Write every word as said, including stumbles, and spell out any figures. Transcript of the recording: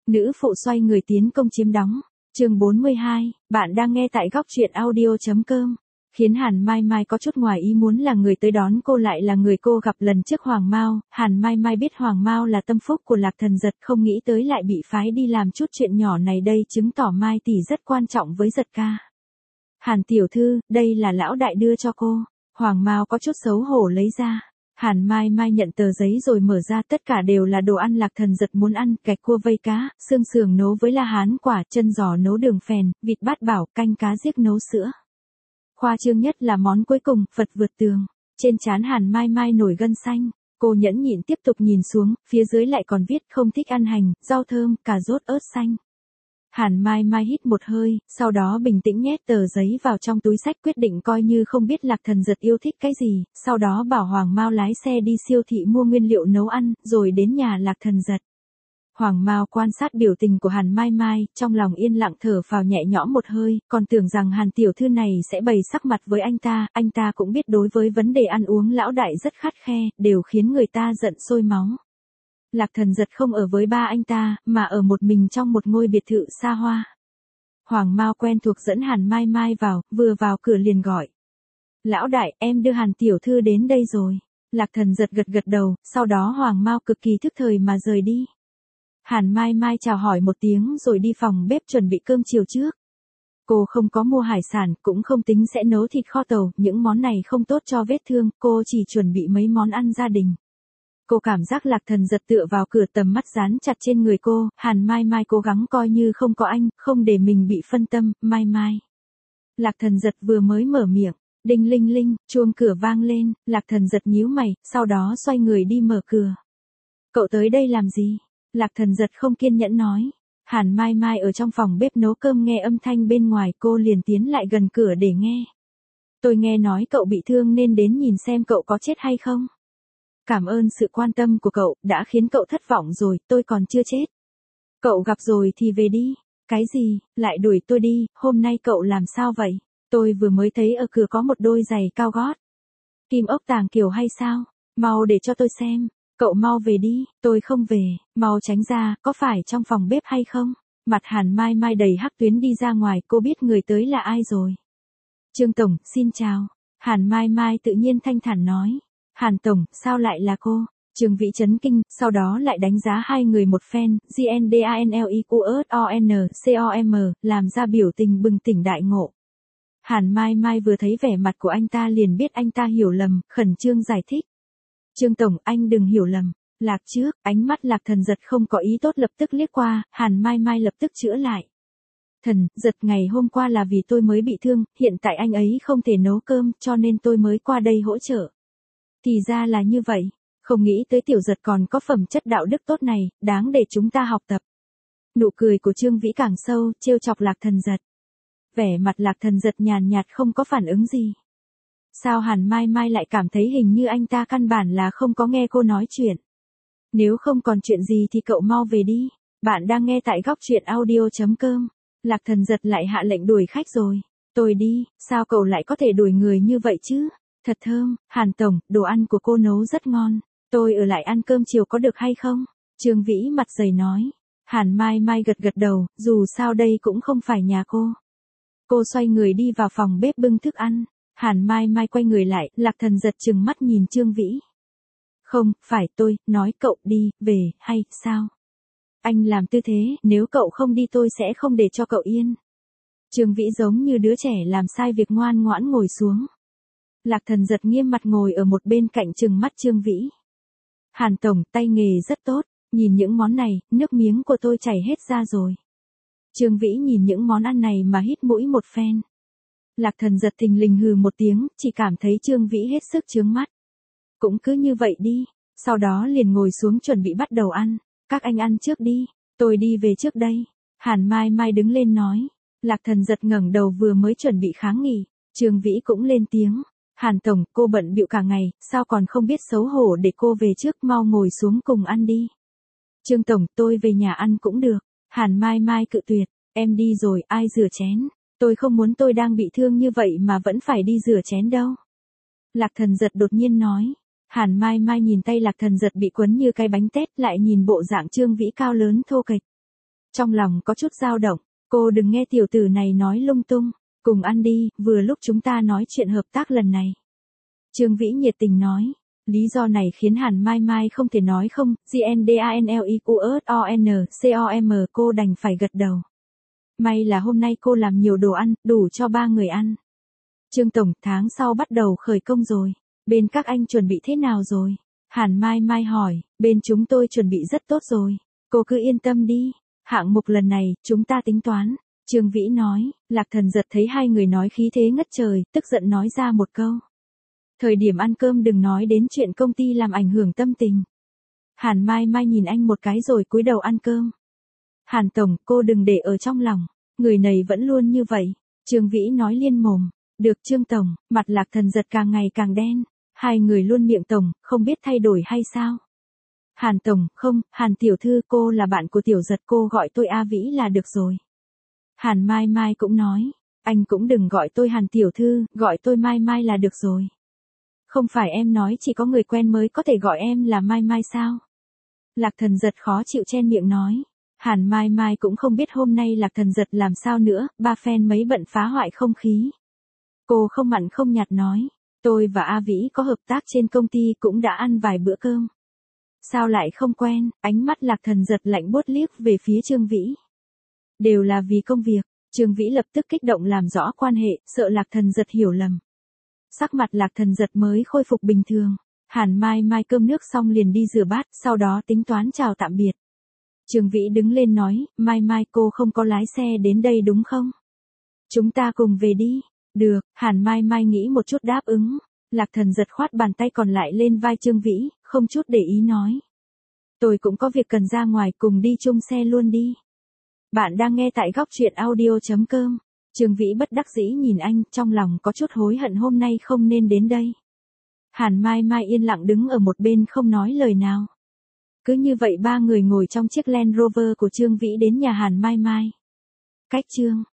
Nữ phụ xoay người tiến công chiếm đóng. Chương bốn mươi hai, bạn đang nghe tại góc truyện audio chấm com. Khiến Hàn Mai Mai có chút ngoài ý muốn là người tới đón cô lại là người cô gặp lần trước Hoàng Mao. Hàn Mai Mai biết Hoàng Mao là tâm phúc của Lạc Thần Giật, không nghĩ tới lại bị phái đi làm chút chuyện nhỏ này đây, chứng tỏ Mai tỷ rất quan trọng với Giật ca. Hàn tiểu thư, đây là lão đại đưa cho cô. Hoàng Mao có chút xấu hổ lấy ra. Hàn Mai Mai nhận tờ giấy rồi mở ra, tất cả đều là đồ ăn Lạc Thần Giật muốn ăn, gạch cua vây cá, xương sườn nấu với la hán quả, chân giò nấu đường phèn, vịt bát bảo, canh cá giết nấu sữa. Khoa trương nhất là món cuối cùng, Phật vượt tường. Trên trán Hàn Mai Mai nổi gân xanh, cô nhẫn nhịn tiếp tục nhìn xuống, phía dưới lại còn viết không thích ăn hành, rau thơm, cà rốt, ớt xanh. Hàn Mai Mai hít một hơi, sau đó bình tĩnh nhét tờ giấy vào trong túi xách, quyết định coi như không biết Lạc Thần Giật yêu thích cái gì, sau đó bảo Hoàng Mao lái xe đi siêu thị mua nguyên liệu nấu ăn, rồi đến nhà Lạc Thần Giật. Hoàng Mao quan sát biểu tình của Hàn Mai Mai, trong lòng yên lặng thở phào nhẹ nhõm một hơi, còn tưởng rằng Hàn tiểu thư này sẽ bày sắc mặt với anh ta, anh ta cũng biết đối với vấn đề ăn uống lão đại rất khắt khe, đều khiến người ta giận sôi máu. Lạc Thần Giật không ở với ba anh ta, mà ở một mình trong một ngôi biệt thự xa hoa. Hoàng Mao quen thuộc dẫn Hàn Mai Mai vào, vừa vào cửa liền gọi. Lão đại, em đưa Hàn tiểu thư đến đây rồi. Lạc Thần Giật gật gật đầu, sau đó Hoàng Mao cực kỳ thức thời mà rời đi. Hàn Mai Mai chào hỏi một tiếng rồi đi phòng bếp chuẩn bị cơm chiều trước. Cô không có mua hải sản, cũng không tính sẽ nấu thịt kho tàu, những món này không tốt cho vết thương, cô chỉ chuẩn bị mấy món ăn gia đình. Cô cảm giác Lạc Thần Giật tựa vào cửa, tầm mắt dán chặt trên người cô, Hàn Mai Mai cố gắng coi như không có anh, không để mình bị phân tâm, Mai Mai. Lạc Thần Giật vừa mới mở miệng, đinh linh linh, chuông cửa vang lên, Lạc Thần Giật nhíu mày, sau đó xoay người đi mở cửa. Cậu tới đây làm gì? Lạc Thần Giật không kiên nhẫn nói. Hàn Mai Mai ở trong phòng bếp nấu cơm nghe âm thanh bên ngoài, cô liền tiến lại gần cửa để nghe. Tôi nghe nói cậu bị thương nên đến nhìn xem cậu có chết hay không. Cảm ơn sự quan tâm của cậu, đã khiến cậu thất vọng rồi, tôi còn chưa chết. Cậu gặp rồi thì về đi. Cái gì, lại đuổi tôi đi, hôm nay cậu làm sao vậy? Tôi vừa mới thấy ở cửa có một đôi giày cao gót. Kim ốc tàng kiều hay sao? Mau để cho tôi xem. Cậu mau về đi, tôi không về, mau tránh ra, có phải trong phòng bếp hay không? Mặt Hàn Mai Mai đầy hắc tuyến đi ra ngoài, cô biết người tới là ai rồi. Trương Tổng, xin chào. Hàn Mai Mai tự nhiên thanh thản nói. Hàn Tổng, sao lại là cô? Trương Vĩ chấn kinh, sau đó lại đánh giá hai người một phen, G N D A N L I Q S O N C O M, làm ra biểu tình bừng tỉnh đại ngộ. Hàn Mai Mai vừa thấy vẻ mặt của anh ta liền biết anh ta hiểu lầm, khẩn trương giải thích. Trương Tổng, anh đừng hiểu lầm. Lạc trước, ánh mắt Lạc Thần Giật không có ý tốt lập tức liếc qua, Hàn Mai Mai lập tức chữa lại. Thần, Giật ngày hôm qua là vì tôi mới bị thương, hiện tại anh ấy không thể nấu cơm cho nên tôi mới qua đây hỗ trợ. Thì ra là như vậy, không nghĩ tới tiểu Giật còn có phẩm chất đạo đức tốt này, đáng để chúng ta học tập. Nụ cười của Trương Vĩ càng sâu, trêu chọc Lạc Thần Giật. Vẻ mặt Lạc Thần Giật nhàn nhạt không có phản ứng gì. Sao Hàn Mai Mai lại cảm thấy hình như anh ta căn bản là không có nghe cô nói chuyện. Nếu không còn chuyện gì thì cậu mau về đi. Bạn đang nghe tại góc truyện audio chấm com. Lạc Thần Giật lại hạ lệnh đuổi khách rồi. Tôi đi, sao cậu lại có thể đuổi người như vậy chứ? Thật thơm, Hàn Tổng, đồ ăn của cô nấu rất ngon. Tôi ở lại ăn cơm chiều có được hay không? Trương Vĩ mặt dày nói. Hàn Mai Mai gật gật đầu, dù sao đây cũng không phải nhà cô. Cô xoay người đi vào phòng bếp bưng thức ăn. Hàn Mai Mai quay người lại, Lạc Thần Giật trừng mắt nhìn Trương Vĩ. Không, phải tôi, nói cậu đi, về, hay, sao? Anh làm tư thế, nếu cậu không đi tôi sẽ không để cho cậu yên. Trương Vĩ giống như đứa trẻ làm sai việc ngoan ngoãn ngồi xuống. Lạc Thần Giật nghiêm mặt ngồi ở một bên cạnh trừng mắt Trương Vĩ. Hàn Tổng, tay nghề rất tốt, nhìn những món này, nước miếng của tôi chảy hết ra rồi. Trương Vĩ nhìn những món ăn này mà hít mũi một phen. Lạc Thần Giật thình lình hừ một tiếng, chỉ cảm thấy Trương Vĩ hết sức chướng mắt. Cũng cứ như vậy đi, sau đó liền ngồi xuống chuẩn bị bắt đầu ăn. Các anh ăn trước đi, tôi đi về trước đây. Hàn Mai Mai đứng lên nói. Lạc Thần Giật ngẩng đầu vừa mới chuẩn bị kháng nghị, Trương Vĩ cũng lên tiếng. Hàn Tổng, cô bận bịu cả ngày, sao còn không biết xấu hổ để cô về trước, mau ngồi xuống cùng ăn đi. Trương Tổng, tôi về nhà ăn cũng được. Hàn Mai Mai cự tuyệt, em đi rồi, ai rửa chén. Tôi không muốn tôi đang bị thương như vậy mà vẫn phải đi rửa chén đâu. Lạc Thần Giật đột nhiên nói. Hàn Mai Mai nhìn tay Lạc Thần Giật bị quấn như cái bánh tét, lại nhìn bộ dạng Trương Vĩ cao lớn thô kệch. Trong lòng có chút dao động, cô đừng nghe tiểu tử này nói lung tung, cùng ăn đi, vừa lúc chúng ta nói chuyện hợp tác lần này. Trương Vĩ nhiệt tình nói, lý do này khiến Hàn Mai Mai không thể nói không, Gandalf cô đành phải gật đầu. May là hôm nay cô làm nhiều đồ ăn, đủ cho ba người ăn. Trương Tổng, tháng sau bắt đầu khởi công rồi, bên các anh chuẩn bị thế nào rồi? Hàn Mai Mai hỏi, bên chúng tôi chuẩn bị rất tốt rồi, cô cứ yên tâm đi, hạng mục lần này, chúng ta tính toán. Trương Vĩ nói, Lạc Thần giật thấy hai người nói khí thế ngất trời, tức giận nói ra một câu. Thời điểm ăn cơm đừng nói đến chuyện công ty làm ảnh hưởng tâm tình. Hàn Mai Mai nhìn anh một cái rồi cúi đầu ăn cơm. Hàn Tổng, cô đừng để ở trong lòng, người này vẫn luôn như vậy. Trương Vĩ nói liên mồm, được Trương Tổng, mặt Lạc Thần giật càng ngày càng đen. Hai người luôn miệng Tổng, không biết thay đổi hay sao? Hàn Tổng, không, Hàn Tiểu Thư cô là bạn của Tiểu Giật cô gọi tôi A Vĩ là được rồi. Hàn Mai Mai cũng nói, anh cũng đừng gọi tôi Hàn Tiểu Thư, gọi tôi Mai Mai là được rồi. Không phải em nói chỉ có người quen mới có thể gọi em là Mai Mai sao? Lạc Thần giật khó chịu chen miệng nói. Hàn Mai Mai cũng không biết hôm nay Lạc Thần giật làm sao nữa, ba fan mấy bận phá hoại không khí. Cô không mặn không nhạt nói, tôi và A Vĩ có hợp tác trên công ty cũng đã ăn vài bữa cơm. Sao lại không quen? Ánh mắt Lạc Thần giật lạnh buốt liếc về phía Trương Vĩ. Đều là vì công việc. Trương Vĩ lập tức kích động làm rõ quan hệ, sợ Lạc Thần giật hiểu lầm. Sắc mặt Lạc Thần giật mới khôi phục bình thường. Hàn Mai Mai cơm nước xong liền đi rửa bát, sau đó tính toán chào tạm biệt. Trương Vĩ đứng lên nói, Mai Mai cô không có lái xe đến đây đúng không? Chúng ta cùng về đi. Được, Hàn Mai Mai nghĩ một chút đáp ứng. Lạc Thần giật khoát bàn tay còn lại lên vai Trương Vĩ, không chút để ý nói. Tôi cũng có việc cần ra ngoài, cùng đi chung xe luôn đi. Bạn đang nghe tại góc truyện audio chấm com. Trương Vĩ bất đắc dĩ nhìn anh, trong lòng có chút hối hận hôm nay không nên đến đây. Hàn Mai Mai yên lặng đứng ở một bên không nói lời nào. Cứ như vậy ba người ngồi trong chiếc Land Rover của Trương Vĩ đến nhà Hàn Mai Mai. Cách chương